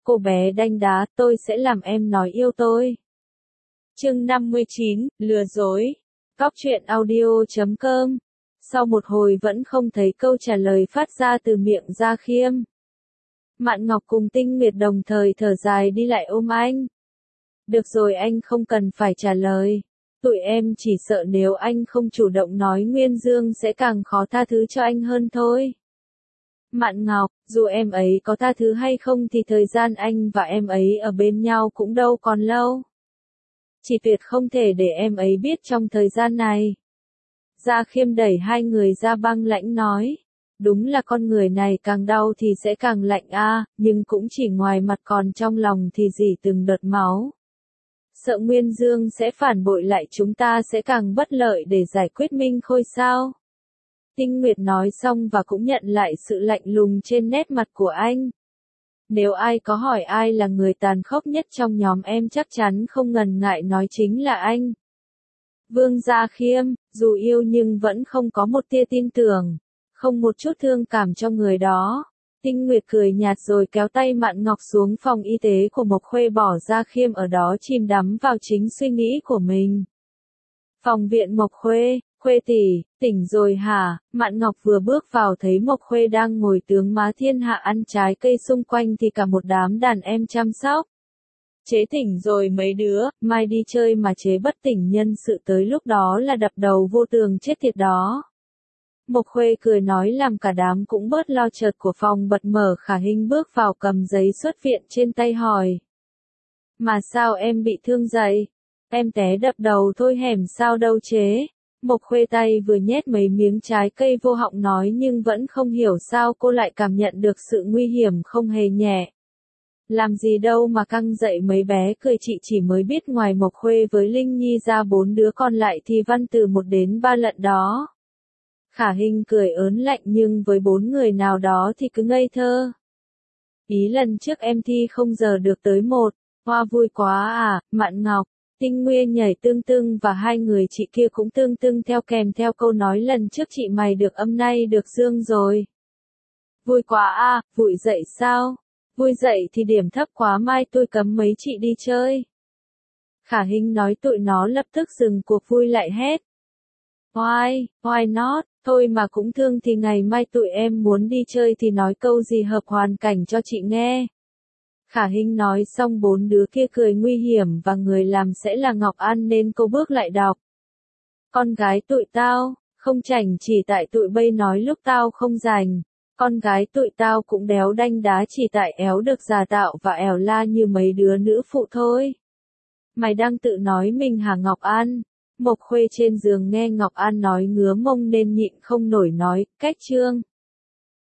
cô bé đanh đá, tôi sẽ làm em nói yêu tôi. Chương 59, lừa dối. Cóc truyện audio.com. Sau một hồi vẫn không thấy câu trả lời phát ra từ miệng Gia Khiêm. Mạn Ngọc cùng Tinh Nguyệt đồng thời thở dài đi lại ôm anh. Được rồi, anh không cần phải trả lời. Tụi em chỉ sợ nếu anh không chủ động nói Nguyên Dương sẽ càng khó tha thứ cho anh hơn thôi. Mạn Ngọc, dù em ấy có tha thứ hay không thì thời gian anh và em ấy ở bên nhau cũng đâu còn lâu. Chỉ tuyệt không thể để em ấy biết trong thời gian này. Gia Khiêm đẩy hai người ra băng lãnh nói. Đúng là con người này càng đau thì sẽ càng lạnh a, nhưng cũng chỉ ngoài mặt, còn trong lòng thì rỉ từng đợt máu. Sợ Nguyên Dương sẽ phản bội lại, chúng ta sẽ càng bất lợi để giải quyết Minh Khôi sao? Tinh Nguyệt nói xong và cũng nhận lại sự lạnh lùng trên nét mặt của anh. Nếu ai có hỏi ai là người tàn khốc nhất trong nhóm em chắc chắn không ngần ngại nói chính là anh. Vương Gia Khiêm, dù yêu nhưng vẫn không có một tia tin tưởng, không một chút thương cảm cho người đó. Tinh Nguyệt cười nhạt rồi kéo tay Mạn Ngọc xuống phòng y tế của Mộc Khuê, bỏ Gia Khiêm ở đó chìm đắm vào chính suy nghĩ của mình. Phòng viện Mộc Khuê, Khuê tỷ, tỉnh rồi hả? Mạn Ngọc vừa bước vào thấy Mộc Khuê đang ngồi tướng má thiên hạ ăn trái cây, xung quanh thì cả một đám đàn em chăm sóc. Chế tỉnh rồi mấy đứa, mai đi chơi mà chế bất tỉnh, nhân sự tới lúc đó là đập đầu vô tường chết tiệt đó. Mộc Khuê cười nói làm cả đám cũng bớt lo. Chợt của phòng bật mở, Khả Hinh bước vào cầm giấy xuất viện trên tay hỏi. Mà sao em bị thương vậy? Em té đập đầu thôi hẻm sao đâu chế. Mộc Khuê tay vừa nhét mấy miếng trái cây vô họng nói, nhưng vẫn không hiểu sao cô lại cảm nhận được sự nguy hiểm không hề nhẹ. Làm gì đâu mà căng dậy, mấy bé cười. Chị chỉ mới biết ngoài Mộc Khuê với Linh Nhi ra 4 đứa còn lại thì văn từ 1 đến 3 lận đó. Khả Hinh cười ớn lạnh, nhưng với 4 người nào đó thì cứ ngây thơ. Ý lần trước em thi không giờ được tới 1, hoa vui quá à. Mạn Ngọc, Tinh Nguyên nhảy tương tưng và hai người chị kia cũng tương tưng theo, kèm theo câu nói lần trước chị mày được âm nay được dương rồi. Vui quá à, vui dậy sao? Vui dậy thì điểm thấp quá, mai tôi cấm mấy chị đi chơi. Khả Hinh nói tụi nó lập tức dừng cuộc vui lại hét. Why not, thôi mà cũng thương thì ngày mai tụi em muốn đi chơi thì nói câu gì hợp hoàn cảnh cho chị nghe. Khả Hinh nói xong 4 đứa kia cười nguy hiểm và người làm sẽ là Ngọc An nên cô bước lại đọc. Con gái tụi tao, không chảnh chỉ tại tụi bay nói lúc tao không rảnh. Con gái tụi tao cũng đéo đanh đá chỉ tại éo được giả tạo và ẻo la như mấy đứa nữ phụ thôi. Mày đang tự nói mình hả Ngọc An? Mộc Khuê trên giường nghe Ngọc An nói ngứa mông nên nhịn không nổi nói, cách chương.